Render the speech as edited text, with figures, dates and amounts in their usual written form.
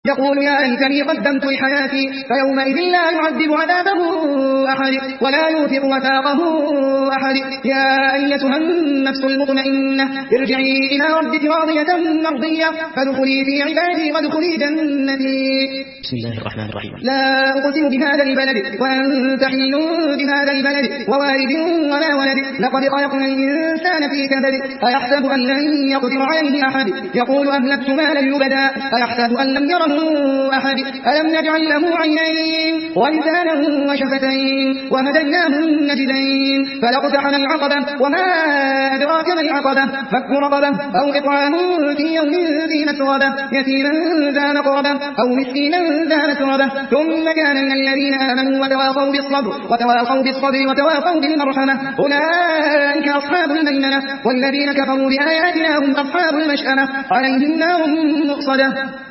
يقول يا ليتني قدمت لحياتي فيومئذ لا يعذب عذابه أحد ولا يوثق وثاقه أحد. يا أيتها النفس المطمئنة ارجعي إلى ربك راضية مرضية فادخلي في عبادي وادخلي جنتي. بسم الله الرحمن الرحيم. لا أقسم بهذا البلد وأنت حل بهذا البلد ووالد وما ولد لقد خلقنا الإنسان في كبد أيحسب أن لن يقدر عليه أحد يقول أهلكت مالا لبدا أيحسب أن لم يره أحد ألم نجعل له عينين ولسانا وشفتين وهديناه النجدين فلاقتحم العقبة وما أدراك ما العقبة فك رقبة أو إطعام في يوم ذي مسغبة يتيما ذا مقربة أو مسكينا ذا مسربة ثم كان من الذين آمنوا وتواصوا بالصبر وتواصوا بالمرحمة أولئك أصحاب الميمنة والذين كفروا بآياتنا هم أصحاب المشأمة عليهم نار مؤصدة.